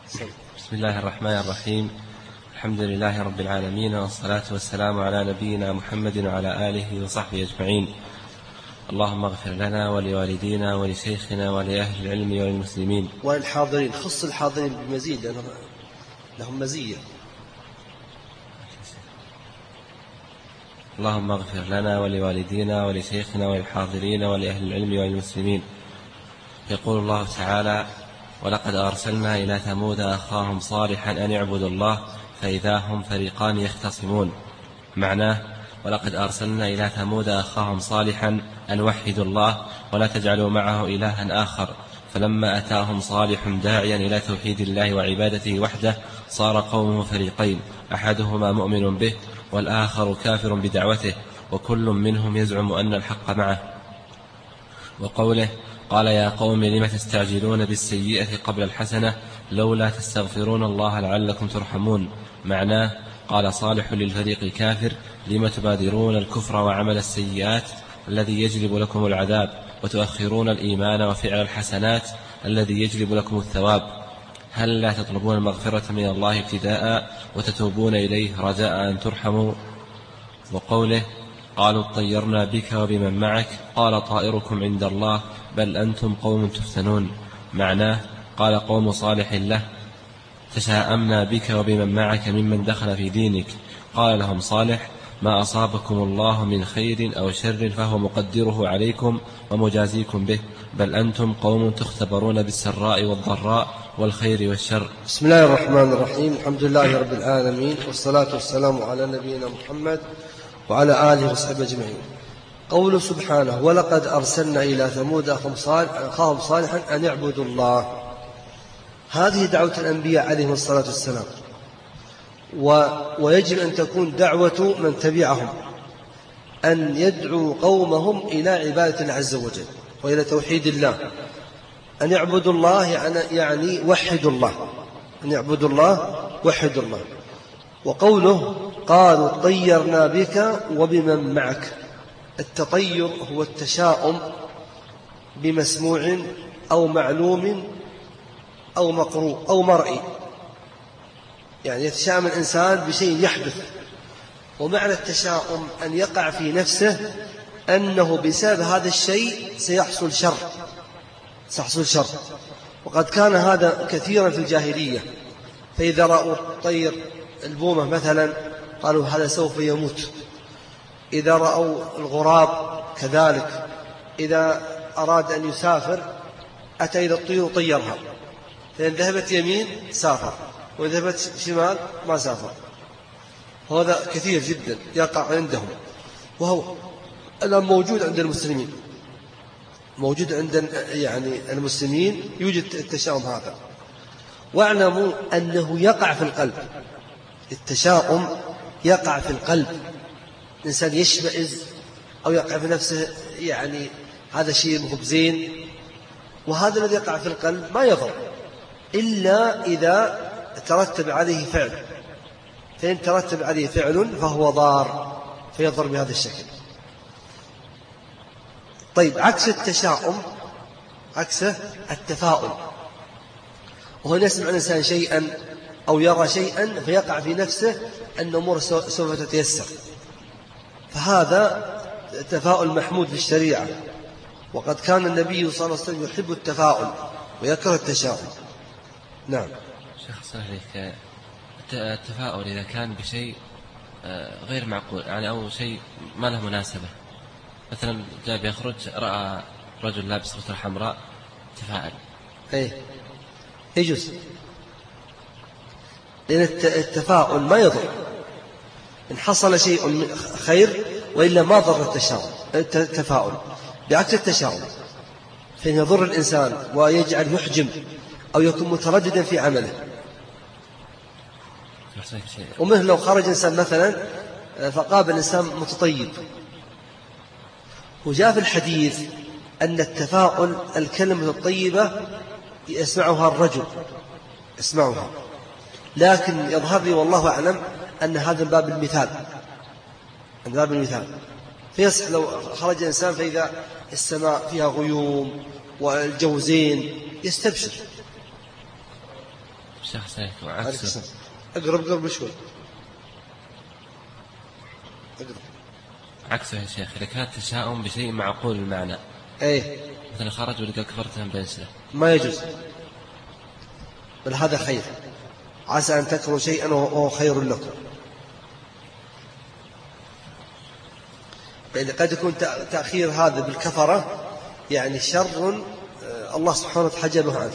بسم الله الرحمن الرحيم. الحمد لله رب العالمين، والصلاة والسلام على نبينا محمد وعلى آله وصحبه أجمعين. اللهم اغفر لنا ولوالدينا ولشيخنا ولأهل العلم وللمسلمين والحاضرين. خص الحاضرين بمزيد لهم مزية. اللهم اغفر لنا ولوالدينا ولشيخنا وللحاضرين ولأهل العلم وللمسلمين. يقول الله تعالى: ولقد أرسلنا إلى ثمود أخاهم صالحا أن اعبدوا الله فإذا هم فريقان يختصمون. معناه: ولقد أرسلنا إلى ثمود أخاهم صالحا أن وحدوا الله ولا تجعلوا معه إلها آخر، فلما أتاهم صالح داعيا إلى توحيد الله وعبادته وحده صار قومه فريقين، أحدهما مؤمن به والآخر كافر بدعوته، وكل منهم يزعم أن الحق معه. وقوله: قال يا قوم لم تستعجلون بالسيئة قبل الحسنة لولا تستغفرون الله لعلكم ترحمون. معناه: قال صالح للفريق الكافر: لم تبادرون الكفر وعمل السيئات الذي يجلب لكم العذاب، وتؤخرون الإيمان وفعل الحسنات الذي يجلب لكم الثواب؟ هل لا تطلبون المغفرة من الله ابتداء وتتوبون إليه رجاء أن ترحموا؟ وقوله: قالوا اطيرنا بك وبمن معك قال طائركم عند الله بل أنتم قوم تفتنون. معناه: قال قوم صالح له: تشاءمنا بك وبمن معك ممن دخل في دينك. قال لهم صالح: ما أصابكم الله من خير أو شر فهو مقدره عليكم ومجازيكم به، بل أنتم قوم تختبرون بالسراء والضراء والخير والشر. بسم الله الرحمن الرحيم. الحمد لله رب العالمين، والصلاة والسلام على نبينا محمد وعلى آله وصحبه أجمعين. قوله سبحانه: ولقد أرسلنا إلى ثمود أخاهم صالحا أن يعبدوا الله. هذه دعوة الأنبياء عليهم الصلاة والسلام، ويجب أن تكون دعوة من تبعهم أن يدعوا قومهم إلى عبادة الله عز وجل وإلى توحيد الله. أن يعبدوا الله يعني وحدوا الله، أن يعبدوا الله وحدوا الله. وقوله: قالوا طيرنا بك وبمن معك. التطير هو التشاؤم بمسموع أو معلوم أو مقروء أو مرئي، يعني يتشاءم الإنسان بشيء يحدث. ومعنى التشاؤم أن يقع في نفسه أنه بسبب هذا الشيء سيحصل شر. وقد كان هذا كثيرا في الجاهلية، فإذا رأوا الطير البومة مثلا قالوا هذا سوف يموت. إذا رأوا الغراب كذلك، إذا أراد أن يسافر أتى إلى الطيور طيرها، فإن ذهبت يمين سافر، وإن ذهبت شمال ما سافر. وهذا كثير جدا يقع عندهم، وهو الآن موجود عند المسلمين، موجود عند المسلمين يوجد التشاؤم هذا. واعلموا أنه يقع في القلب، التشاؤم يقع في القلب، الإنسان يشمئز أو يقع في نفسه هذا شيء مو بزين. وهذا الذي يقع في القلب ما يضر إلا إذا ترتب عليه فعل، فإن ترتب عليه فعل فهو ضار فيضر بهذا الشكل. طيب، عكس التشاؤم عكسه التفاؤل، وهو يسمع الإنسان شيئا أو يرى شيئا فيقع في نفسه أن أمور سوف تتيسر، فهذا تفاؤل محمود في الشريعة. وقد كان النبي صلى الله عليه وسلم يحب التفاؤل ويكره التشاؤم. نعم. شيخ صلى الله عليه، التفاؤل إذا كان بشيء غير معقول أو شيء ما له مناسبة، مثلا جاء يخرج رأى رجل لابس غترة حمراء تفاءل، يجوز، لأن التفاؤل ما يضر إن حصل شيء خير، وإلا ما ضر التفاؤل، بعكس التشاؤم فإن يضر الإنسان ويجعل يحجم أو يكون مترددا في عمله. ومثل لو خرج إنسان مثلا فقابل إنسان متطيب، وجاء في الحديث أن التفاؤل الكلمة الطيبة يسمعها الرجل، يسمعها، لكن يظهر لي والله أعلم أن هذا باب المثال، فيصح لو خرج إنسان فإذا السماء فيها غيوم والجو زين يستبشر. شخص وعكسه. أقرب شوي. عكسه يا شيخ، إذا كان تشاؤم بشيء معقول المعنى مثلا خرج ولقى كفرتهم بنسله ما يجوز، بل هذا خير، عسى أن تكرهوا شيئا وهو خير لكم. يعني قد يكون تأخير هذا بالكفرة يعني شر الله سبحانه وتعالى حجبه عنه.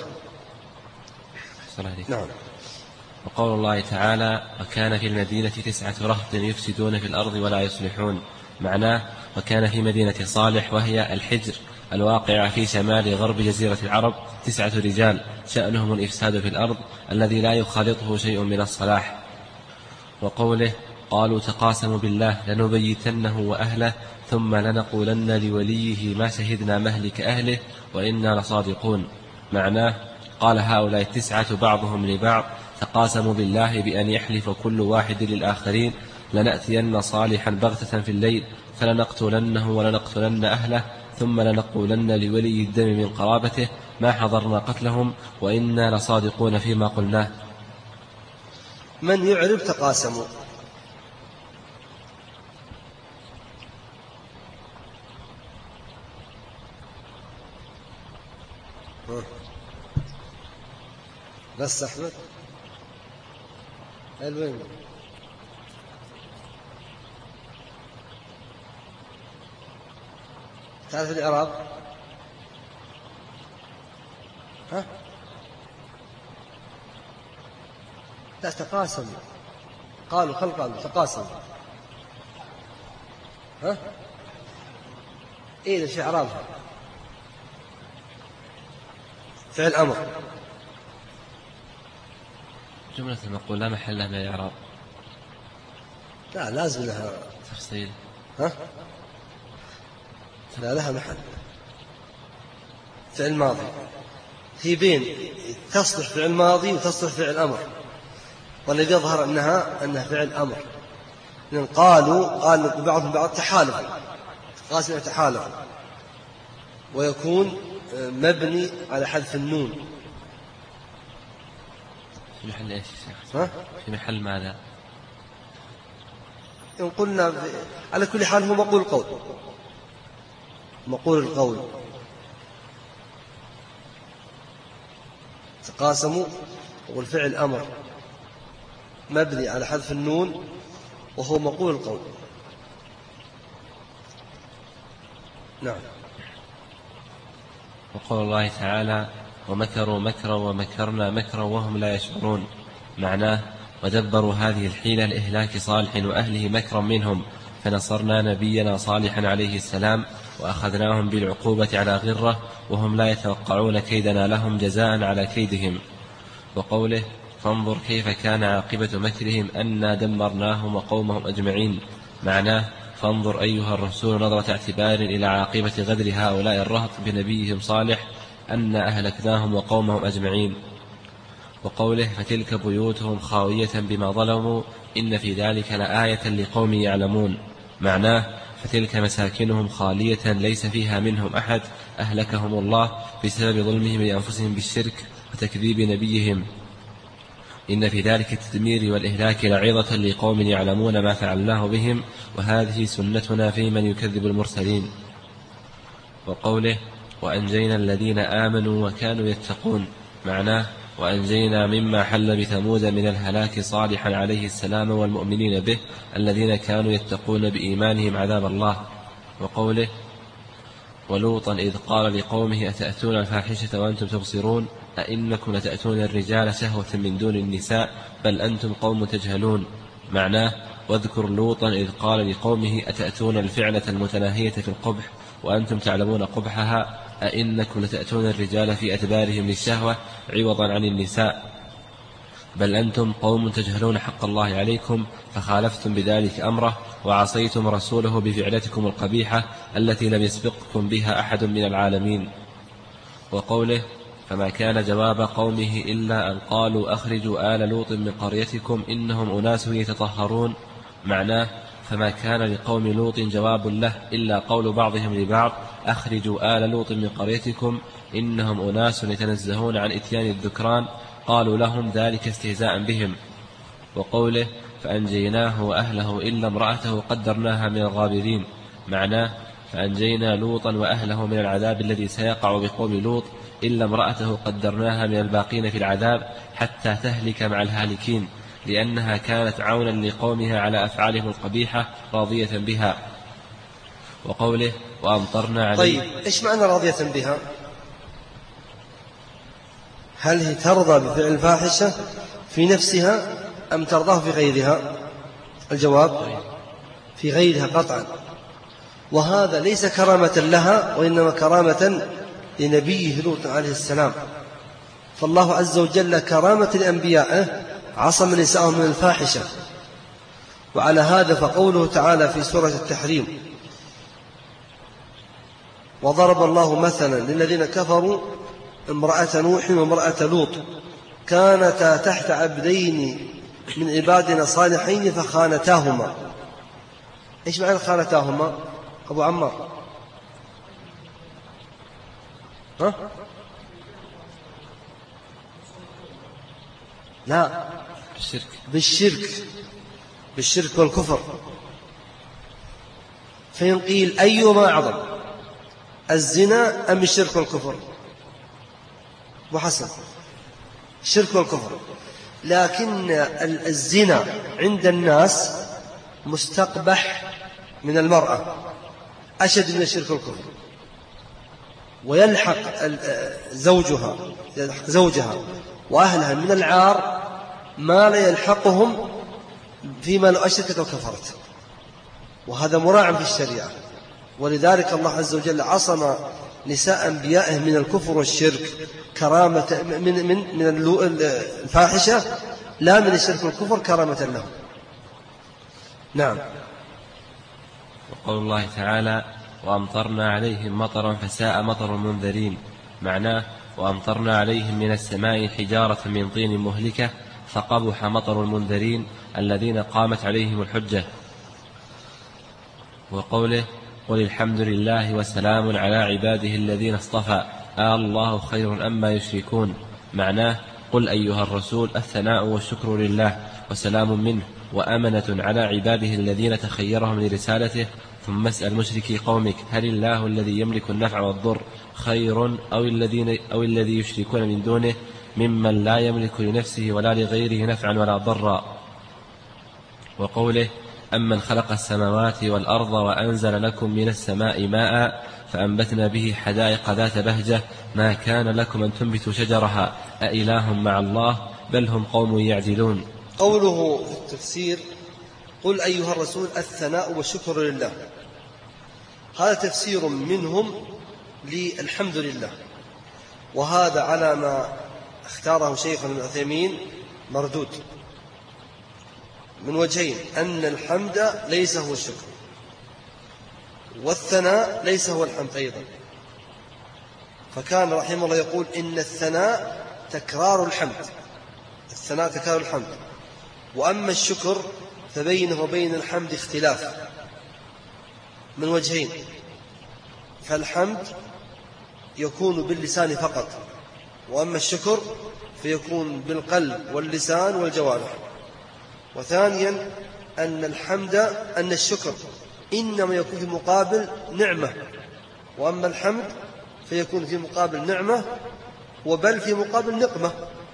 نعم. وقول الله تعالى: وكان في المدينة 9 رهط يفسدون في الأرض ولا يصلحون. معناه: وكان في مدينة صالح وهي الحجر الواقعة في شمال غرب جزيرة العرب 9 رجال شأنهم الإفساد في الأرض الذي لا يخالطه شيء من الصلاح. وقوله: قالوا تقاسموا بالله لنبيتنه وأهله ثم لنقولن لوليه ما شهدنا مهلك أهله وإنا لصادقون. معناه: قال هؤلاء 9 بعضهم لبعض تقاسموا بالله بأن يحلف كل واحد للآخرين: لنأتين صالحا بغتة في الليل فلنقتلنه ولنقتلن أهله ثم لنقولن لولي الدم من قرابته ما حضرنا قتلهم وإنا لصادقون فيما قلناه. من يعرب تقاسموا؟ بس أحمد الوين؟ تعرف الإعراب؟ ها؟ لا تقاسم، قالوا تقاسم. ها؟ إيه شيء إعرابها؟ فعل أمر. جملة المقول لا محل لها من الإعراب. لا لازم لها تفصيل. ها؟ لا لها محل. فعل ماضي، هي بين تصلح فعل ماضي وتصلح فعل أمر، والذي يظهر أنها فعل أمر. لأن قالوا بعضهم بعض تحالف، قاسم تحالف، ويكون مبني على حذف النون. في محل إيش يا شيخ؟ في محل ماذا؟ إن قلنا على كل حال هو مقول القول. تقاسموا والفعل أمر مبني على حذف النون وهو مقول القول. نعم. وقول الله تعالى: ومكروا مكرا ومكرنا مكرا وهم لا يشعرون. معناه: ودبروا هذه الحيلة لإهلاك صالح وأهله مكرا منهم فنصرنا نبينا صالحا عليه السلام وأخذناهم بالعقوبة على غرة وهم لا يتوقعون كيدنا لهم جزاء على كيدهم. وقوله: فانظر كيف كان عاقبة مكرهم أنا دمرناهم وقومهم أجمعين. معناه: فانظر أيها الرسول نظرة اعتبار إلى عاقبة غدر هؤلاء الرهط بنبيهم صالح أنا أهلكناهم وقومهم أجمعين. وقوله: فتلك بيوتهم خاوية بما ظلموا إن في ذلك لآية لقوم يعلمون. معناه: فتلك مساكنهم خالية ليس فيها منهم أحد أهلكهم الله بسبب ظلمهم لأنفسهم بالشرك وتكذيب نبيهم. إن في ذلك التدمير والإهلاك لعظة لقوم يعلمون ما فعلناه بهم وهذه سنتنا في من يكذب المرسلين. وقوله: وأنجينا الذين آمنوا وكانوا يتقون. معناه: وأنجينا مما حل بثمود من الهلاك صالحا عليه السلام والمؤمنين به الذين كانوا يتقون بإيمانهم عذاب الله. وقوله: ولوطا إذ قال لقومه أتأتون الفاحشة وأنتم تبصرون أئنكم لتأتون الرجال شهوة من دون النساء بل أنتم قوم تجهلون. معناه: واذكر لوطا إذ قال لقومه أتأتون الفعلة المتناهية في القبح وأنتم تعلمون قبحها أئنكم لتأتون الرجال في أدبارهم للشهوة عوضا عن النساء بل أنتم قوم تجهلون حق الله عليكم فخالفتم بذلك أمره وعصيتم رسوله بفعلتكم القبيحة التي لم يسبقكم بها أحد من العالمين. وقوله: فما كان جواب قومه إلا أن قالوا أخرجوا آل لوط من قريتكم إنهم أناس يتطهرون. معناه: فما كان لقوم لوط جواب له إلا قول بعضهم لبعض أخرجوا آل لوط من قريتكم إنهم أناس يتنزهون عن إتيان الذكران قالوا لهم ذلك استهزاء بهم. وقوله فأنجيناه وأهله إلا امرأته قدرناها من الغابرين، معناه فأنجينا لوطا وأهله من العذاب الذي سيقع بقوم لوط إلا امرأته قدرناها من الباقين في العذاب حتى تهلك مع الهالكين، لأنها كانت عونا لقومها على أفعالهم القبيحة راضية بها. وقوله وأمطرنا عليه. طيب إيش معنى راضية بها؟ هل هي ترضى بفعل الفاحشة في نفسها أم ترضاه في غيرها؟ الجواب في غيرها قطعا، وهذا ليس كرامة لها وإنما كرامة لنبيه لوط عليه السلام. فالله عز وجل كرامة لأنبيائه عصم نساءهم من الفاحشة. وعلى هذا فقوله تعالى في سورة التحريم وضرب الله مثلا للذين كفروا امرأة نوح وامرأة لوط كانتا تحت عبدين من عبادنا صالحين فخانتاهما. إيش معنى خانتاهما أبو عمار؟ ها؟ لا، بالشرك والكفر. فإن قيل أيهما أعظم الزنا أم الشرك والكفر؟ وحسن الشرك والكفر، لكن الزنا عند الناس مستقبح من المرأة أشد من الشرك والكفر، ويلحق زوجها وأهلها من العار ما لا يلحقهم فيما لو أشركت وكفرت، وهذا مراعٍ في الشريعة. ولذلك الله عز وجل عصم نساء أنبيائه من الكفر والشرك كرامة من الفاحشة، لا من الشرك والكفر كرامة لهم. نعم. وقول الله تعالى وأمطرنا عليهم مطرا فساء مطر المنذرين، معناه وأمطرنا عليهم من السماء حجارة من طين مهلكة فقبح مطر المنذرين الذين قامت عليهم الحجة. وقوله قل الحمد لله وسلام على عباده الذين اصطفى الله خير أما يشركون، معناه قل أيها الرسول الثناء والشكر لله وسلام منه وأمنة على عباده الذين تخيرهم لرسالته، ثم اسأل مشركي قومك هل الله الذي يملك النفع والضر خير أو الذي يشركون من دونه ممن لا يملك لنفسه ولا لغيره نفعا ولا ضرا. وقوله أمن خلق السماوات والأرض وأنزل لكم من السماء ماء فأنبتنا به حدائق ذات بهجة ما كان لكم أن تنبتوا شجرها أإله مع الله بل هم قوم يعدلون. قوله في التفسير قل أيها الرسول الثناء والشكر لله، هذا تفسير منهم للحمد لله، وهذا على ما اختاره شيخنا ابن عثيمين مردود من وجهين: أن الحمد ليس هو الشكر، والثناء ليس هو الحمد أيضا. فكان رحمه الله يقول إن الثناء تكرار الحمد، وأما الشكر فبينه وبين الحمد اختلاف من وجهين: فالحمد يكون باللسان فقط، وأما الشكر فيكون بالقلب واللسان والجوارح. وثانيا أن الشكر إنما يكون في مقابل نعمة، وأما الحمد فيكون في مقابل نعمة وبل في مقابل نقمة.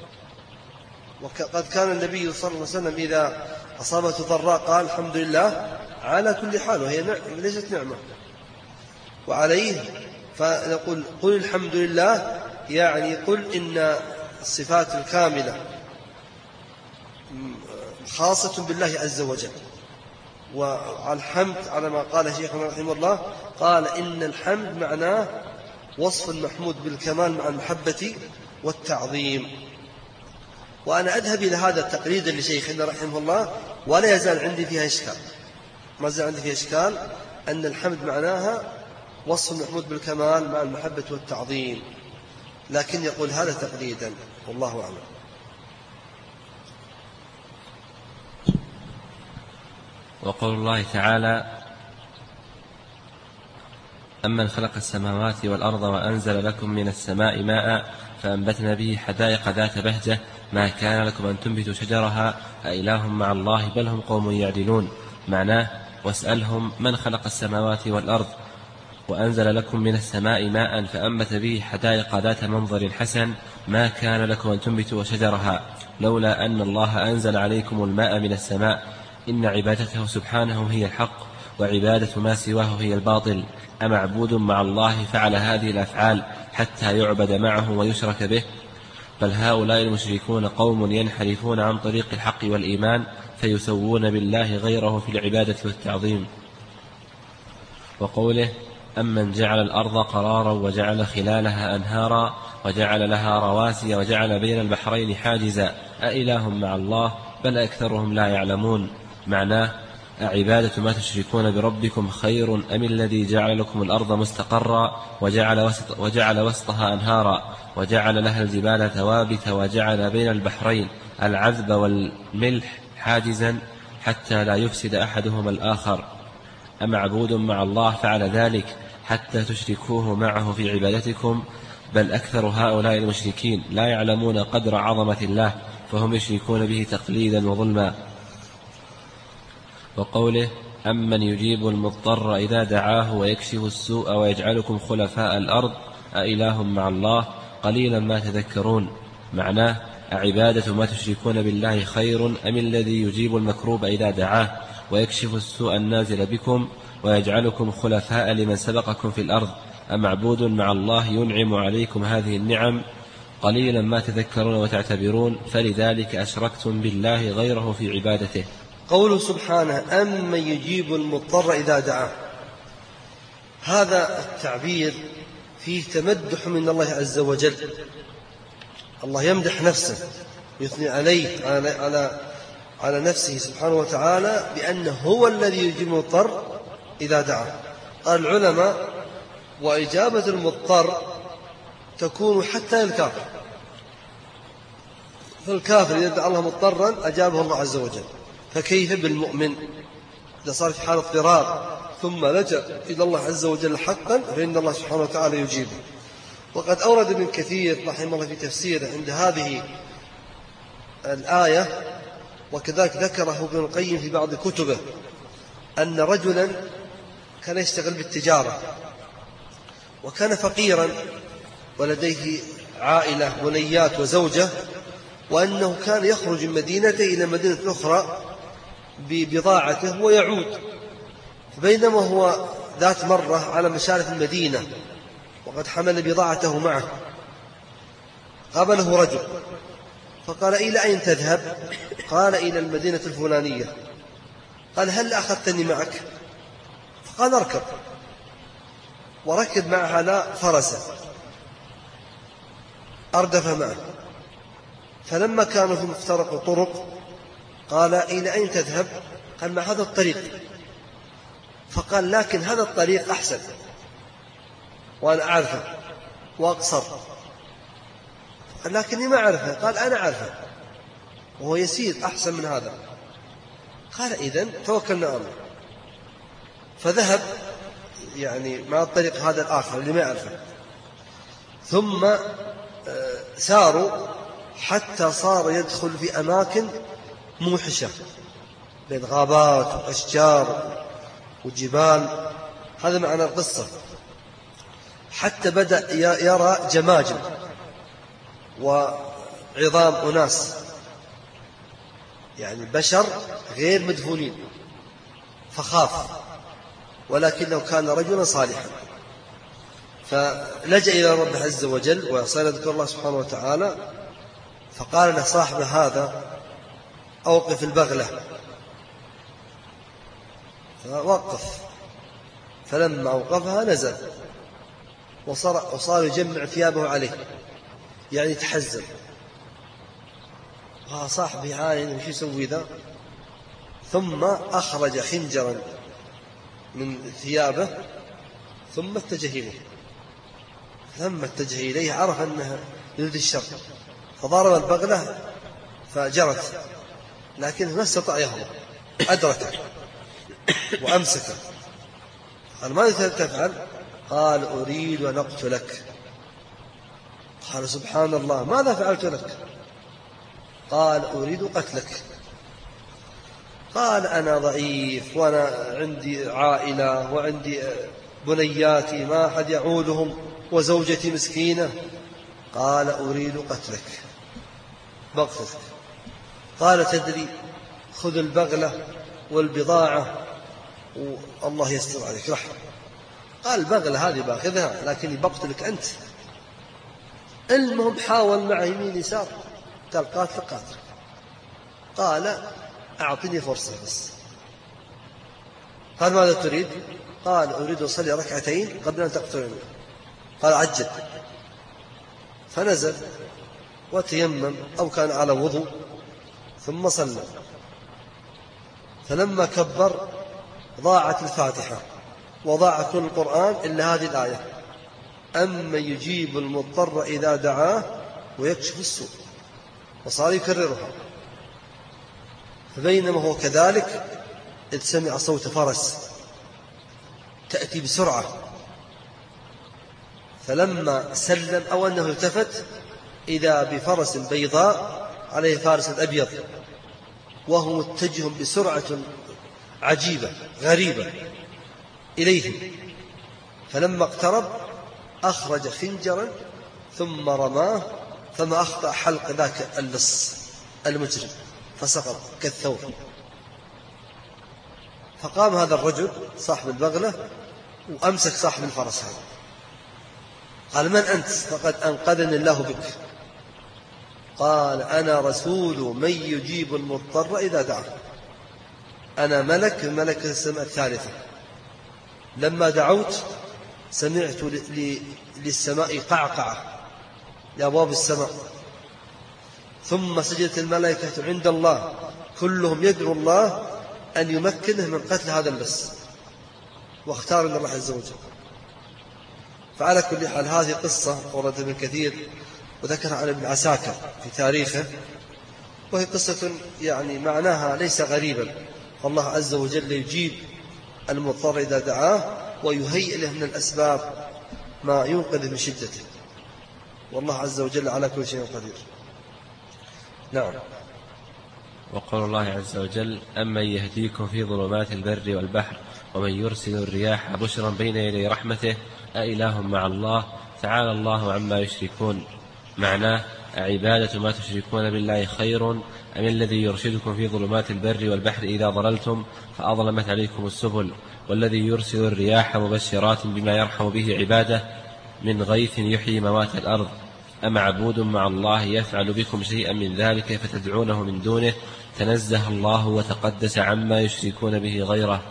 وقد كان النبي صلى الله عليه وسلم إذا أصابته ضراء قال الحمد لله على كل حال، وهي ليست نعمة. وعليه فنقول قل الحمد لله، يعني قل إن الصفات الكاملة خاصة بالله عز وجل. والحمد على ما قال شيخنا رحمه الله قال إن الحمد معناه وصف المحمود بالكمال مع المحبة والتعظيم. وأنا أذهب إلى هذا التقليد لشيخنا رحمه الله، ولا يزال عندي فيها إشكال، ما زال عندي فيها إشكال أن الحمد معناها وصف المحمود بالكمال مع المحبة والتعظيم، لكن يقول هذا تقليدا والله أعلم. وقول الله تعالى أمن خلق السماوات والأرض وأنزل لكم من السماء ماء فأنبتنا به حدائق ذات بهجة ما كان لكم أن تنبتوا شجرها أإله مع الله بل هم قوم يعدلون. معناه واسألهم من خلق السماوات والأرض وأنزل لكم من السماء ماء فأنبت به حدائق ذات منظر حسن ما كان لكم أن تنبتوا شجرها لولا أن الله أنزل عليكم الماء من السماء. إن عبادته سبحانه هي الحق وعبادة ما سواه هي الباطل. أمعبود مع الله فعل هذه الأفعال حتى يعبد معه ويشرك به؟ بل هؤلاء المشركون قوم ينحرفون عن طريق الحق والإيمان فيسوون بالله غيره في العبادة والتعظيم. وقوله أمن جعل الأرض قرارا وجعل خلالها أنهارا وجعل لها رواسي وجعل بين البحرين حاجزا أإله مع الله بل أكثرهم لا يعلمون. معناه أعبادة ما تشركون بربكم خير أم الذي جعل لكم الأرض مستقرا وجعل وسطها أنهارا وجعل لها الجبال ثوابت وجعل بين البحرين العذب والملح حاجزا حتى لا يفسد أحدهما الآخر. أمعبود مع الله فعل ذلك حتى تشركوه معه في عبادتكم؟ بل أكثر هؤلاء المشركين لا يعلمون قدر عظمة الله فهم يشركون به تقليدا وظلما. وقوله أمن يجيب المضطر إذا دعاه ويكشف السوء ويجعلكم خلفاء الأرض أإله مع الله قليلا ما تذكرون. معناه أعبادة ما تشركون بالله خير أم الذي يجيب المكروب إذا دعاه ويكشف السوء النازل بكم ويجعلكم خلفاء لمن سبقكم في الأرض؟ أمعبود مع الله ينعم عليكم هذه النعم قليلا ما تذكرون وتعتبرون فلذلك أشركتم بالله غيره في عبادته. قوله سبحانه أمن يجيب المضطر إذا دعاه، هذا التعبير فيه تمدح من الله عز وجل. الله يمدح نفسه يثني عليه على نفسه سبحانه وتعالى بأنه هو الذي يجيب المضطر إذا دعاه. قال العلماء وإجابة المضطر تكون حتى للكافر، فالكافر إذا دعا الله مضطرا أجابه الله عز وجل، فكيف بالمؤمن إذا صار في حال اضطرار ثم لجأ إلى الله عز وجل حقا فإن الله سبحانه وتعالى يجيبه. وقد أورد ابن كثير رحمه الله في تفسيره عند هذه الآية وكذلك ذكره ابن القيم في بعض كتبه أن رجلا كان يشتغل بالتجارة وكان فقيرا ولديه عائلة بنيات وزوجة، وأنه كان يخرج من مدينته إلى مدينة أخرى ببضاعته ويعود. فبينما هو ذات مرة على مشارف المدينة وقد حمل بضاعته معه قابله رجل فقال إلى أين تذهب؟ قال إلى المدينة الفلانية. قال هل أخذتني معك؟ فقال اركب، وركب معه على فرسه أردف معه. فلما كانوا في مفترق طرق قال إلى أين تذهب؟ قال مع هذا الطريق. فقال لكن هذا الطريق أحسن وأنا أعرفه وأقصر. قال لكني ما أعرفه. قال أنا أعرفه وهو يسير أحسن من هذا. قال إذن توكلنا على الله. فذهب يعني مع الطريق هذا الآخر اللي ما يعرفه، ثم ساروا حتى صار يدخل في أماكن موحشة بين غابات وأشجار وجبال. هذا معنى القصة. حتى بدأ يرى جماجم وعظام أناس يعني بشر غير مدفونين، فخاف، ولكنه كان رجلا صالحا فلجأ إلى رب عز وجل وصار يذكر الله سبحانه وتعالى. فقال له صاحب هذا أوقف البغلة، فوقف. فلما أوقفها نزل وصار يجمع ثيابه عليه يعني تحزن. صاحبي عاين وش يسوي ذا؟ ثم أخرج خنجرا من ثيابه ثم اتجه إليه. لما اتجه إليه عرف أنه يريد الشر فضرب البغلة فجرت، لكنه ما استطاع يهرب، أدركه وأمسكه. قال ماذا تفعل؟ قال أريد أن أقتلك. قال سبحان الله ماذا فعلت لك؟ قال أريد قتلك. قال أنا ضعيف وأنا عندي عائلة وعندي بنياتي ما أحد يعولهم وزوجتي مسكينة. قال أريد قتلك بغتك. قال تدري خذ البغلة والبضاعة والله يستر عليك رحمة. قال البغلة هذه باخذها لكني بقتلك أنت. المهم حاول مع يمين يسار قال قاتل قاتل. قال أعطني فرصة بس. قال ماذا تريد؟ قال أريد أصلي ركعتين قبل أن تقتلني. قال عجل. فنزل وتيمم أو كان على وضوء ثم صلى. فلما كبر ضاعت الفاتحة وضاع كل القرآن إلا هذه الآية: أمن يجيب المضطر إذا دعاه ويكشف السوء. وصار يكررها. فبينما هو كذلك إذ سمع صوت فرس تأتي بسرعة، فلما سلم أو أنه التفت إذا بفرس بيضاء عليه فارس أبيض وهو متجه بسرعة عجيبة غريبة إليهم. فلما اقترب أخرج خنجرا ثم رماه فما أخطأ حلق ذاك اللص المجرم فسقط كالثور. فقام هذا الرجل صاحب البغلة وأمسك صاحب الفرس هذا. قال من أنت؟ فقد أنقذني الله بك. قال أنا رسول من يجيب المضطر إذا دعاه. أنا ملك السماء الثالثة. لما دعوت سمعت للسماء قعقعة لأبواب السماء، ثم سجدت الملائكة عند الله كلهم يدعو الله أن يمكنه من قتل هذا اللص، واختار الله عز وجل. فعلى كل حال هذه قصة وردت ابن كثير وذكرها عن ابن عساكر في تاريخه، وهي قصة يعني معناها ليس غريبا. الله عز وجل يجيب المضطر إذا دعاه ويهيئ له من الأسباب ما ينقذ من شدته، والله عز وجل على كل شيء قدير. نعم. وقول الله عز وجل: أمن يهديكم في ظلمات البر والبحر ومن يرسل الرياح بشرا بين يدي رحمته أإله مع الله تعالى الله عما يشركون. معناه: أعبادة ما تشركون بالله خير أم الذي يرشدكم في ظلمات البر والبحر إذا ضللتم فأظلمت عليكم السبل والذي يرسل الرياح مبشرات بما يرحم به عباده من غيث يحيي موات الأرض أمعبود مع الله يفعل بكم شيئا من ذلك فتدعونه من دونه تنزه الله وتقدس عما يشركون به غيره.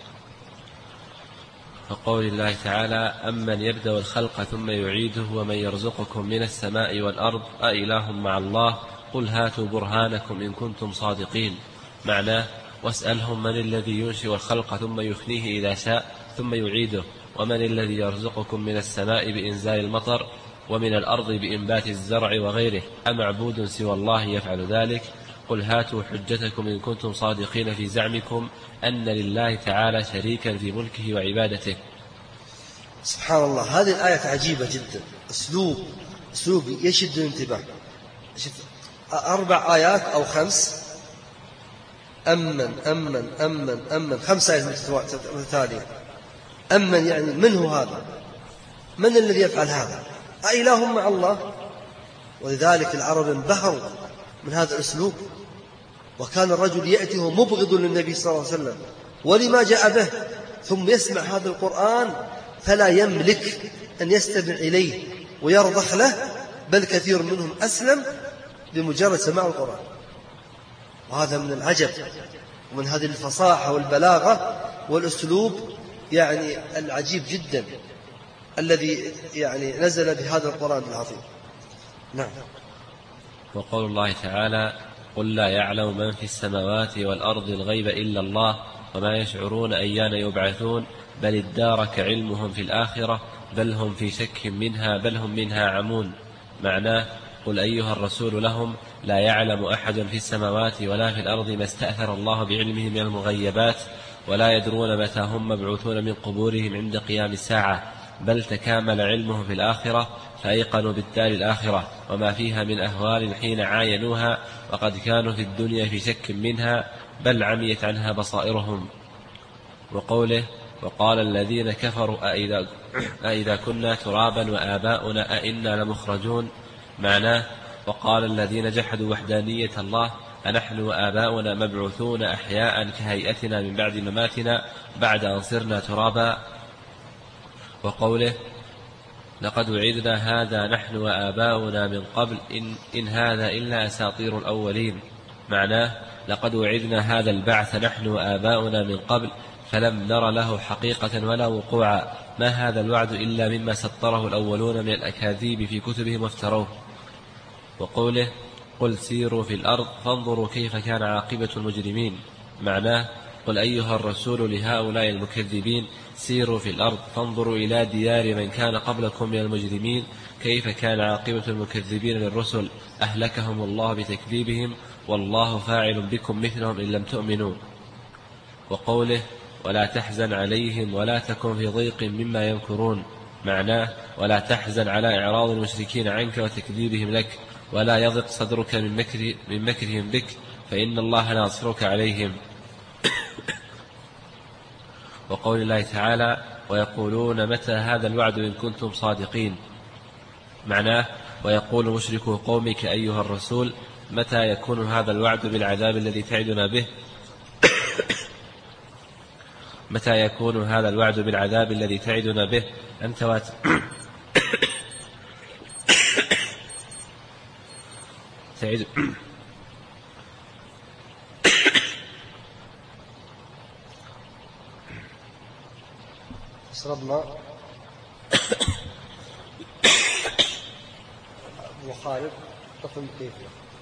فقول الله تعالى: أمن يبدأ الخلق ثم يعيده ومن يرزقكم من السماء والأرض أإله مع الله قل هاتوا برهانكم إن كنتم صادقين. معناه: واسألهم من الذي ينشئ الخلق ثم يفنيه إذا شاء ثم يعيده، ومن الذي يرزقكم من السماء بإنزال المطر ومن الأرض بإنبات الزرع وغيره أمعبود سوى الله يفعل ذلك قل هاتوا حجتكم إن كنتم صادقين في زعمكم أن لله تعالى شريكا في ملكه وعبادته. سبحان الله، هذه الآية عجيبة جدا، أسلوب يشد الانتباه. 4 آيات أو 5 أمن 5 آيات متتالية. أمن يعني من هو هذا؟ من الذي يفعل هذا؟ أإله مع الله؟ ولذلك العرب انبهروا من هذا الأسلوب، وكان الرجل يأتيه مبغض للنبي صلى الله عليه وسلم ولما جاء به، ثم يسمع هذا القرآن فلا يملك أن يستمع إليه ويرضخ له، بل كثير منهم أسلم بمجرد سماع القرآن. وهذا من العجب ومن هذه الفصاحة والبلاغة والأسلوب يعني العجيب جدا الذي يعني نزل بهذا القرآن العظيم. نعم. وقول الله تعالى: قل لا يعلم من في السماوات والأرض الغيب إلا الله وما يشعرون أيان يبعثون بل ادارك علمهم في الآخرة بل هم في شك منها بل هم منها عمون. معناه: قل أيها الرسول لهم لا يعلم أحد في السماوات ولا في الأرض ما استأثر الله بعلمه من المغيبات ولا يدرون متى هم مبعوثون من قبورهم عند قيام الساعة، بل تكامل علمه في الآخرة فأيقنوا بالدار الآخرة وما فيها من أهوال حين عاينوها، وقد كانوا في الدنيا في شك منها، بل عميت عنها بصائرهم. وقوله وقال الذين كفروا أئذا كنا ترابا وآباؤنا أئنا لمخرجون، معناه وقال الذين جحدوا وحدانية الله أنحن وآباؤنا مبعوثون أحياء كهيئتنا من بعد مماتنا بعد أن صرنا ترابا. وقوله لقد وعدنا هذا نحن وآباؤنا من قبل إن هذا إلا أساطير الأولين، معناه لقد وعدنا هذا البعث نحن وآباؤنا من قبل فلم نر له حقيقة ولا وقوعا، ما هذا الوعد إلا مما سطره الأولون من الأكاذيب في كتبهم وافتروه. وقوله قل سيروا في الأرض فانظروا كيف كان عاقبة المجرمين، معناه قل أيها الرسول لهؤلاء المكذبين سيروا في الأرض فانظروا إلى ديار من كان قبلكم من المجرمين كيف كان عاقبة المكذبين للرسل، أهلكهم الله بتكذيبهم والله فاعل بكم مثلهم إن لم تؤمنوا. وقوله ولا تحزن عليهم ولا تكن في ضيق مما يمكرون، معناه ولا تحزن على إعراض المشركين عنك وتكذيبهم لك، ولا يضق صدرك من مكرهم بك، فإن الله ناصرك عليهم. وقول الله تعالى ويقولون متى هذا الوعد إن كنتم صادقين، معناه ويقول مشركو قومك أيها الرسول متى يكون هذا الوعد بالعذاب الذي تعدنا به متى يكون هذا الوعد بالعذاب الذي تعدنا به أنت تعد اشرب ماء أبو خالد طفل كيف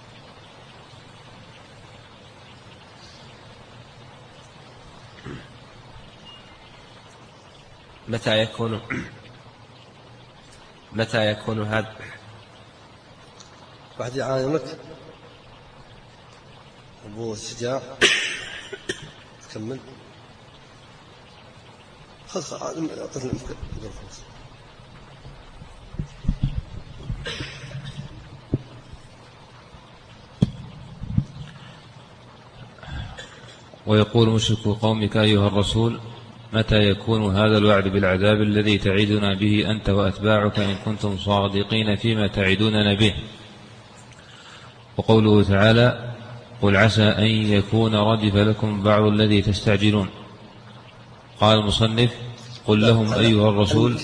متى يكون هذا واحد يعاينك أبو شجاع تكمل خلص قتل خلص. ويقول مشرك قومك أيها الرسول متى يكون هذا الوعد بالعذاب الذي تعدنا به أنت وأتباعك إن كنتم صادقين فيما تعدوننا به. وقوله تعالى قل عسى أن يكون ردف لكم بعض الذي تستعجلون. قال المصنف قل لهم أيها الرسول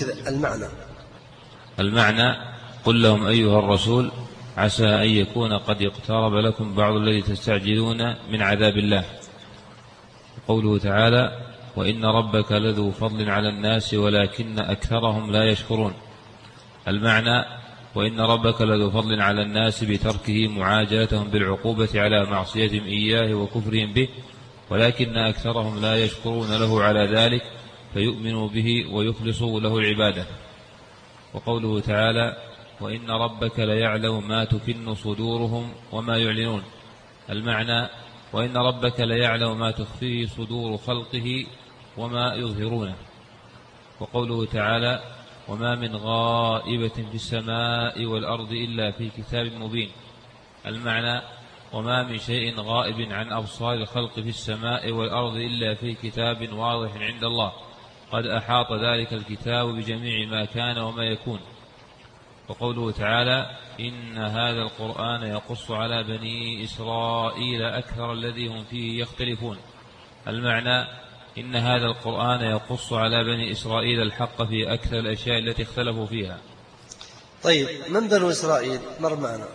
المعنى قل لهم أيها الرسول عسى أن يكون قد اقترب لكم بعض الذي تستعجلون من عذاب الله. قوله تعالى وإن ربك لذو فضل على الناس ولكن أكثرهم لا يشكرون. المعنى وإن ربك لذو فضل على الناس بتركه معاجلتهم بالعقوبة على معصيتهم إياه وكفرهم به، ولكن أكثرهم لا يشكرون له على ذلك فيؤمنوا به ويخلصوا له العبادة. وقوله تعالى وإن ربك ليعلم ما تكن صدورهم وما يعلنون. المعنى وإن ربك ليعلم ما تخفيه صدور خلقه وما يظهرونه. وقوله تعالى وما من غائبة في السماء والأرض إلا في كتاب مبين. المعنى وما من شيء غائب عن أبصار الخلق في السماء والأرض إلا في كتاب واضح عند الله قد أحاط ذلك الكتاب بجميع ما كان وما يكون. وقوله تعالى إن هذا القرآن يقص على بني إسرائيل أكثر الذي هم فيه يختلفون. المعنى إن هذا القرآن يقص على بني إسرائيل الحق في أكثر الأشياء التي اختلفوا فيها. طيب من بنو إسرائيل مر معنا؟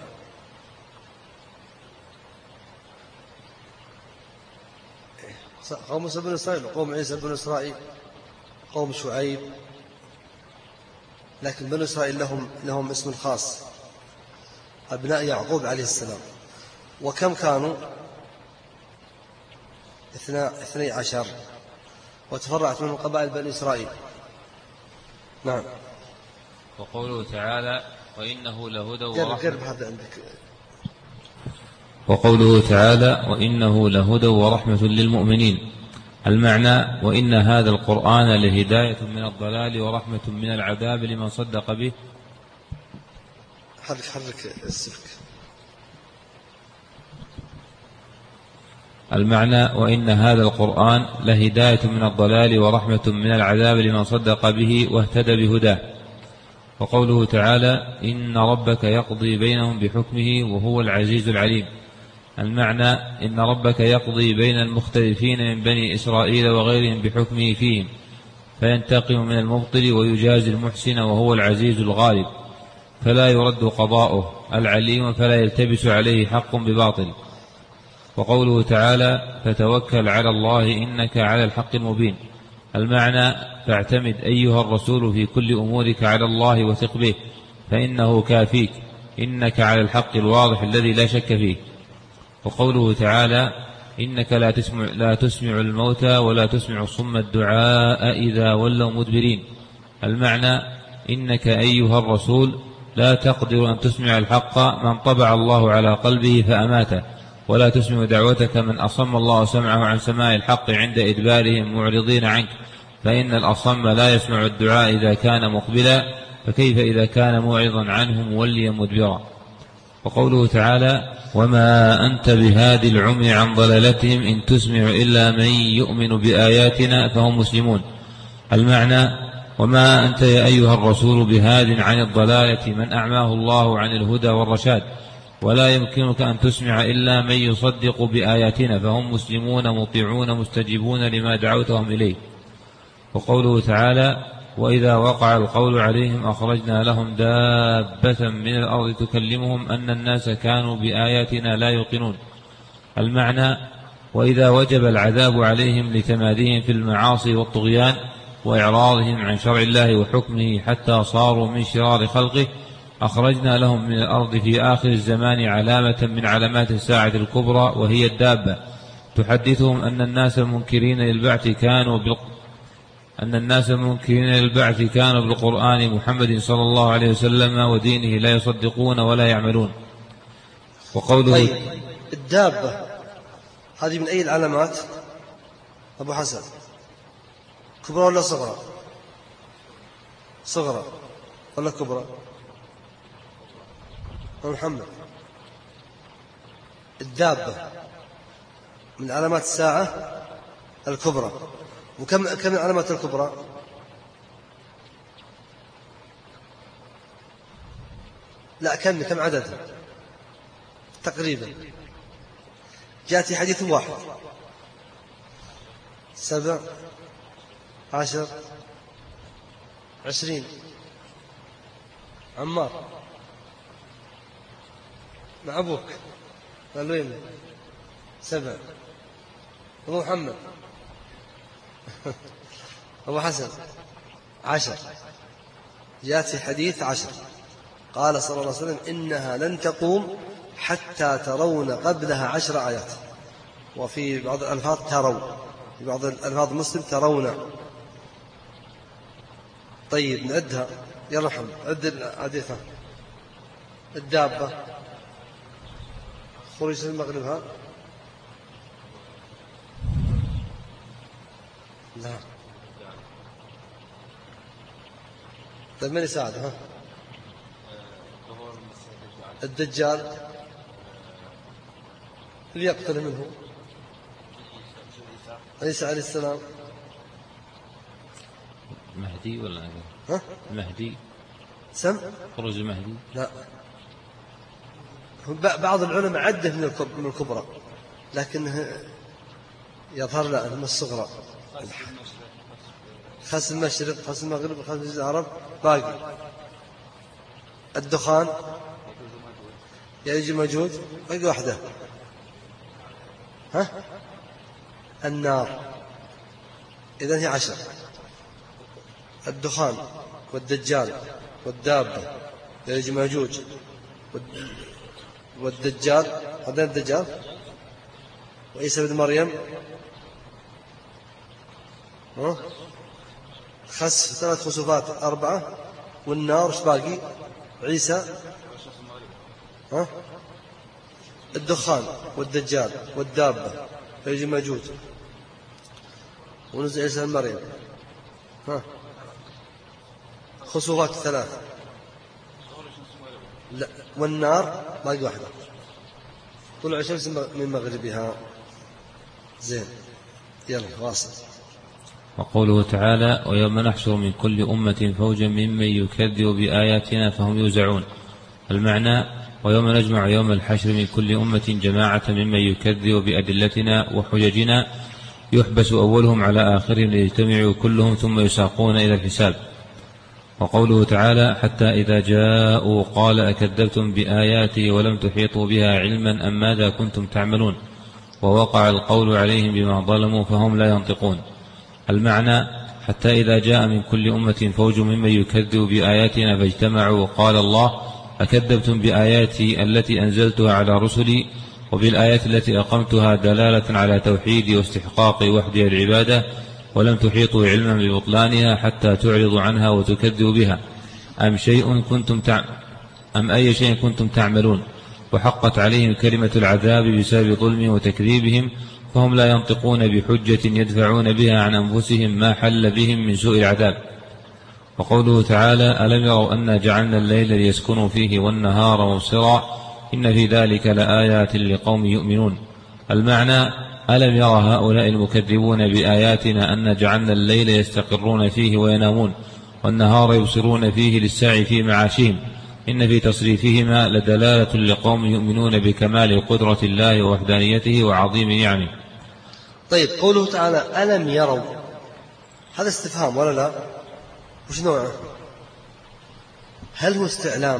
قوم موسى بن إسرائيل وقوم عيسى بن إسرائيل قوم شعيب، لكن بنو إسرائيل لهم اسم خاص أبناء يعقوب عليه السلام. وكم كانوا 12 وتفرعت منهم قبائل بني إسرائيل. نعم. وقوله تعالى وإنه لهدى وقوله تعالى وإنه لهدى ورحمة للمؤمنين. المعنى وإن هذا القرآن لهداية من الضلال ورحمة من العذاب لمن صدق به حرك السلك. المعنى: وإن هذا القرآن لهداية من الضلال ورحمة من العذاب لمن صدق به واهتدى بهداه. وقوله تعالى: إن ربك يقضي بينهم بحكمه وهو العزيز العليم. المعنى: إن ربك يقضي بين المختلفين من بني إسرائيل وغيرهم بحكمه فيهم، فينتقم من المبطل ويجازي المحسن وهو العزيز الغالب، فلا يرد قضاؤه، العليم فلا يلتبس عليه حق بباطل. وقوله تعالى: فتوكل على الله إنك على الحق المبين. المعنى: فاعتمد أيها الرسول في كل أمورك على الله وثق به، فإنه كافيك، إنك على الحق الواضح الذي لا شك فيه. وقوله تعالى: إنك لا تسمع الموتى ولا تسمع الصم الدعاء إذا ولوا مدبرين. المعنى: إنك أيها الرسول لا تقدر أن تسمع الحق من طبع الله على قلبه فأماته، ولا تسمع دعوتك من أصم الله سمعه عن سماع الحق عند إدبارهم معرضين عنك، فإن الأصم لا يسمع الدعاء إذا كان مقبلا، فكيف إذا كان موعظا عنه موليا مدبرا. وقوله تعالى: وما أنت بهادي العمي عن ضلالتهم إن تسمع إلا من يؤمن بآياتنا فهم مسلمون. المعنى: وما أنت يا أيها الرسول بهاد عن الضلالة من أعماه الله عن الهدى والرشاد، ولا يمكنك أن تسمع إلا من يصدق بآياتنا فهم مسلمون مطيعون مستجيبون لما دعوتهم إليه. وقوله تعالى: وإذا وقع القول عليهم أخرجنا لهم دابة من الأرض تكلمهم أن الناس كانوا بآياتنا لا يوقنون. المعنى: وإذا وجب العذاب عليهم لتماديهم في المعاصي والطغيان وإعراضهم عن شرع الله وحكمه حتى صاروا من شرار خلقه، أخرجنا لهم من الأرض في آخر الزمان علامة من علامات الساعة الكبرى وهي الدابة، تحدثهم أن الناس المنكرين للبعث كانوا بالقرآن محمد صلى الله عليه وسلم ودينه لا يصدقون ولا يعملون. وقوله: طيب، الدابة هذه من أي العلامات أبو حسن؟ كبرى ولا صغرى؟ صغرى ولا كبرى؟ محمد، الدابة من علامات الساعة الكبرى. وكم من علامات الكبرى؟ لا، كم عددها تقريبا؟ جاءت حديث واحد: 7 10 20. عمار مع أبوك قال وين؟ 7. أبو محمد أبو حسن 10. جاءت في حديث 10 قال صلى الله عليه وسلم: إنها لن تقوم حتى ترون قبلها 10 آيات. وفي بعض الألفاظ تروا، في بعض الألفاظ مسلم ترون. طيب نعدها، يلا محمد عد الحديث. الدابة خروج المغرب، ها؟ لا. طيب من يساعد؟ ها؟ الدجال اللي يقتل منه عيسى عليه السلام. المهدي ولا ها؟ المهدي سم خروج المهدي؟ لا، بعض العلماء عده من الكبرى، لكن يظهر لا من الصغرى. خس المشرق، خس المغرب، خس جزء العرب، باقي الدخان، يأجوج ومأجوج، باقي واحدة. ها؟ النار. إذن هي 10: الدخان والدجال والدابة يأجوج ومأجوج والدجال، هذا الدجال، وعيسى بن مريم، خسف 3 خسوفات 4، والنار وش باقي؟ عيسى، الدخان والدجال والدابة يأجوج ومأجوج ونزل عيسى بن مريم، خسوفات 3. لا، والنار باقي واحدة. طلوع الشمس من مغربها. زين، يلا واصل. وقوله تعالى ويوم نحشر من كل أمة فوجا ممن يكذب بآياتنا فهم يوزعون. المعنى ويوم نجمع يوم الحشر من كل أمة جماعة ممن يكذب بأدلتنا وحججنا يحبس أولهم على آخرهم ليجتمعوا كلهم ثم يساقون إلى الحساب. وقوله تعالى حتى إذا جاءوا قال أكذبتم بآياتي ولم تحيطوا بها علما أم ماذا كنتم تعملون ووقع القول عليهم بما ظلموا فهم لا ينطقون. المعنى حتى إذا جاء من كل أمة فوج ممن يكذب بآياتنا فاجتمعوا قال الله أكذبتم بآياتي التي أنزلتها على رسلي وبالآيات التي أقمتها دلالة على توحيدي واستحقاق وحدي العبادة ولم تحيطوا علما ببطلانها حتى تعرضوا عنها وتكذبوا بها أم أي شيء كنتم تعملون وحقت عليهم كلمة العذاب بسبب ظلمهم وتكذيبهم فهم لا ينطقون بحجة يدفعون بها عن أنفسهم ما حل بهم من سوء العذاب. وقوله تعالى ألم يروا أنا جعلنا الليل ليسكنوا فيه والنهار مبصرا إن في ذلك لآيات لقوم يؤمنون. المعنى ألم يرى هؤلاء المكذبون بآياتنا أن جعلنا الليل يستقرون فيه وينامون والنهار يبصرون فيه للسعي في معاشهم إن في تصريفهما لدلالة لقوم يؤمنون بكمال قدرة الله ووحدانيته وعظيم نعمه. طيب قوله تعالى ألم يروا، هذا استفهام ولا لا؟ وش نوعه؟ هل هو استعلام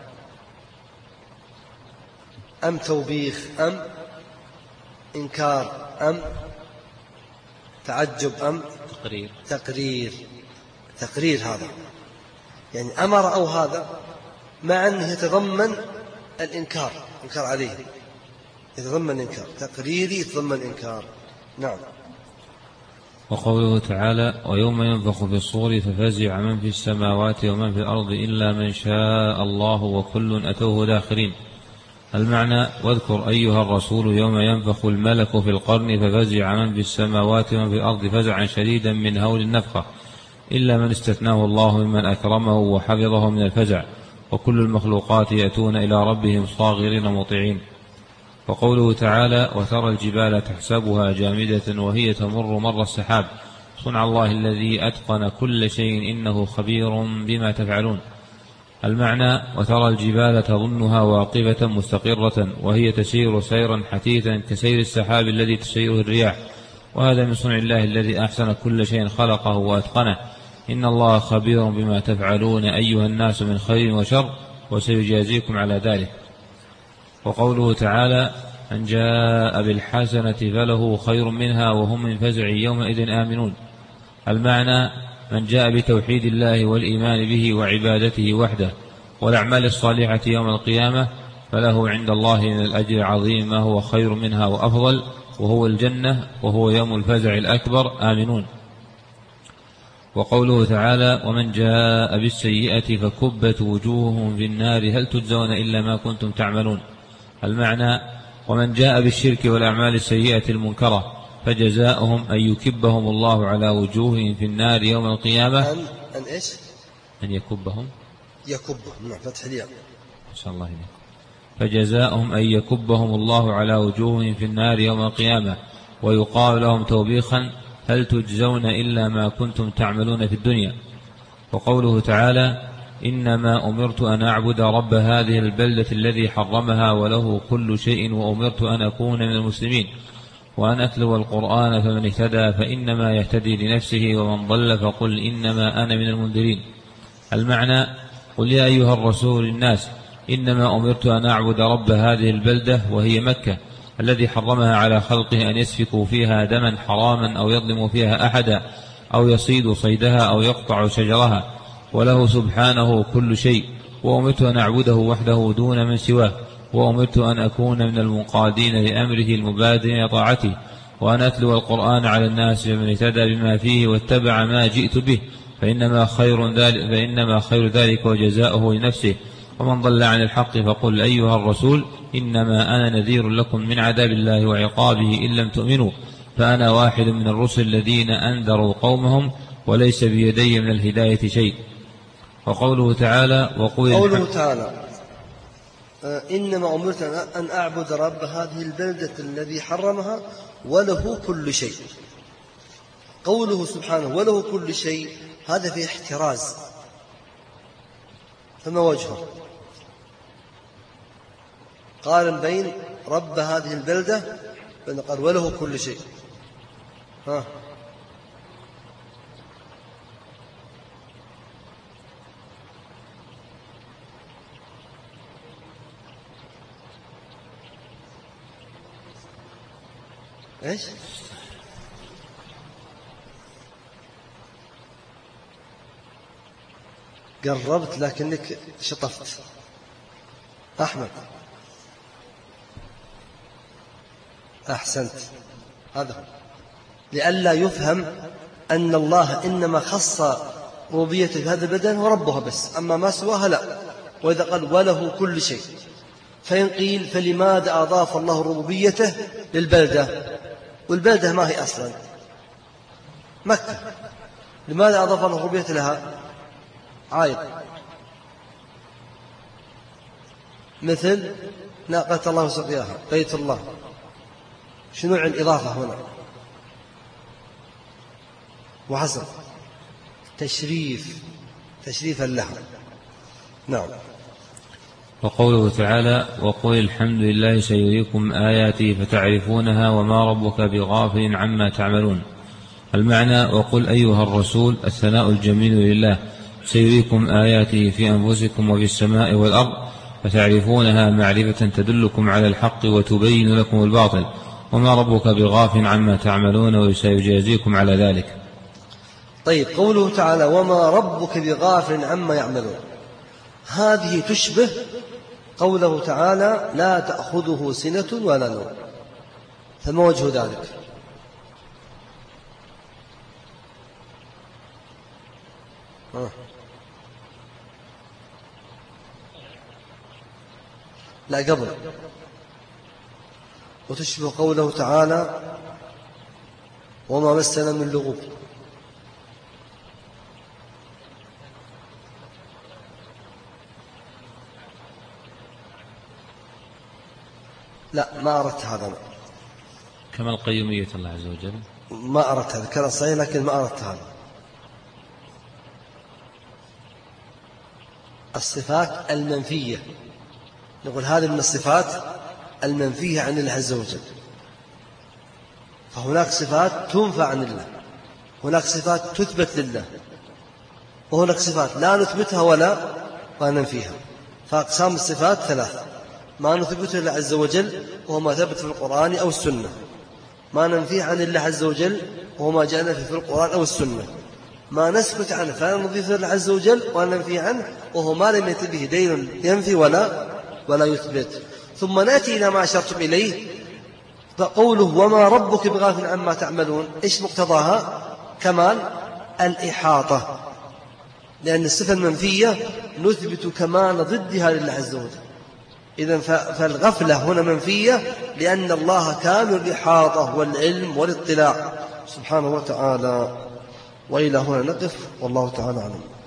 أم توبيخ أم إنكار أم تعجب أم تقرير هذا يعني أمر أو هذا مع أنه يتضمن الإنكار عليه، يتضمن إنكار تقريري، يتضمن إنكار. نعم. وقوله تعالى ويوم ينفخ في الصور ففزع من في السماوات ومن في الأرض إلا من شاء الله وكل أتوه داخرين. المعنى واذكر أيها الرسول يوم ينفخ الملك في القرن ففزع من في السماوات ومن في الأرض فزعا شديدا من هول النفخة إلا من استثناه الله ممن أكرمه وحفظه من الفزع وكل المخلوقات يأتون إلى ربهم صاغرين مطيعين. وقوله تعالى وترى الجبال تحسبها جامدة وهي تمر مر السحاب صنع الله الذي أتقن كل شيء إنه خبير بما تفعلون. المعنى وترى الجبال تظنها واقفة مستقرة وهي تسير سيرا حثيثا كسير السحاب الذي تسيره الرياح وهذا من صنع الله الذي أحسن كل شيء خلقه وأتقنه إن الله خبير بما تفعلون أيها الناس من خير وشر وسيجازيكم على ذلك. وقوله تعالى من جاء بالحسنة فله خير منها وهم من فزع يومئذ آمنون. المعنى من جاء بتوحيد الله والإيمان به وعبادته وحده والأعمال الصالحة يوم القيامة فله عند الله من الأجر العظيم ما هو خير منها وأفضل وهو الجنة وهو يوم الفزع الأكبر آمنون. وقوله تعالى ومن جاء بالسيئة فكبت وجوههم في النار هل تجزون إلا ما كنتم تعملون. المعنى ومن جاء بالشرك والأعمال السيئة المنكرة فجزاؤهم أن يكبهم الله على وجوههم في النار يوم القيامة أن يكبهم نعم فتح الياء إن شاء الله هنا. فجزاؤهم أن يكبهم الله على وجوههم في النار يوم القيامة ويقال لهم توبيخا هل تجزون إلا ما كنتم تعملون في الدنيا. وقوله تعالى إنما أمرت أن أعبد رب هذه البلدة الذي حرمها وله كل شيء وأمرت أن أكون من المسلمين وأن أتلو القرآن فمن اهتدى فإنما يهتدي لنفسه ومن ضل فقل إنما أنا من المنذرين. المعنى قل يا أيها الرسول الناس إنما أمرت أن أعبد رب هذه البلدة وهي مكة الذي حرمها على خلقه أن يسفكوا فيها دما حراما أو يظلموا فيها أحدا أو يصيدوا صيدها أو يقطعوا شجرها وله سبحانه كل شيء وأمرت أن أعبده وحده دون من سواه وأمرت أن أكون من المنقادين لأمره المبادرين طاعته وأن أتلو القرآن على الناس فمن اهتدى بما فيه واتبع ما جئت به فإنما خير ذلك وجزاؤه لنفسه ومن ضل عن الحق فقل أيها الرسول إنما أنا نذير لكم من عذاب الله وعقابه إن لم تؤمنوا فأنا واحد من الرسل الذين أنذروا قومهم وليس بيدي من الهداية شيء. وقوله تعالى إنما أمرت أن أعبد رب هذه البلدة الذي حرمها وله كل شيء. قوله سبحانه وله كل شيء هذا فيه احتراز، فما وجهه؟ قارن بين رب هذه البلدة بين قال وله كل شيء. ها ايش؟ قربت لكنك شطفت. أحمد أحسنت. هذا لئلا يفهم أن الله إنما خص ربوبيته بهذا البدن وربها بس، أما ما سواها لا. وإذا قال وله كل شيء فإن قيل فلماذا أضاف الله ربوبيته للبلدة؟ والبلدة ما هي أصلا مكة، لماذا أضاف الله ربوبيته لها؟ عايد مثل ناقة الله وسقياها، بيت الله، شنو الإضافة هنا؟ وحسب تشريفا لها. نعم. وقوله تعالى وقل الحمد لله سيريكم آياته فتعرفونها وما ربك بغافل عما تعملون. المعنى وقل أيها الرسول الثناء الجميل لله سيريكم آياته في أنفسكم وفي السماء والأرض فتعرفونها معرفة تدلكم على الحق وتبين لكم الباطل وما ربك بغافل عما تعملون وسيجازيكم على ذلك. طيب قوله تعالى وما ربك بغافل عما يعملون، هذه تشبه قوله تعالى لا تأخذه سنة ولا نوم، فما وجه ذلك؟ لا قبل. وتشبه قوله تعالى وما مسنا من لغوب. لا ما أردت هذا. كما القيومية الله عز وجل ما أردت هذا، كان صحيح لكن ما أردت هذا. الصفات المنفية نقول هذه من الصفات المنفية عن الله عز وجل، فهناك صفات تنفى عن الله، هناك صفات تثبت لله، وهناك صفات لا نثبتها ولا ننفيها. فأقسام الصفات ثلاثة: ما نثبته لله عز وجل وهو ما ثبت في القرآن أو السنة، ما ننفيه عن الله عز وجل وهو ما جاءنا في القرآن أو السنة، ما نثبت عنه فلا نضيف لله عز وجل وننفي عنه وهو ما لم يأت به دليل ينفي ولا يثبت. ثم نأتي إلى ما أشرتم إليه، فقوله وما ربك بغافل عما تعملون، إيش مقتضاها؟ كمال الإحاطة، لأن الصفة المنفية نثبت كمال ضدها لله عز وجل. إذن فالغفلة هنا منفية لأن الله كامل الإحاطة والعلم والاطلاع سبحانه وتعالى. وإلى هنا نقف، والله تعالى أعلم.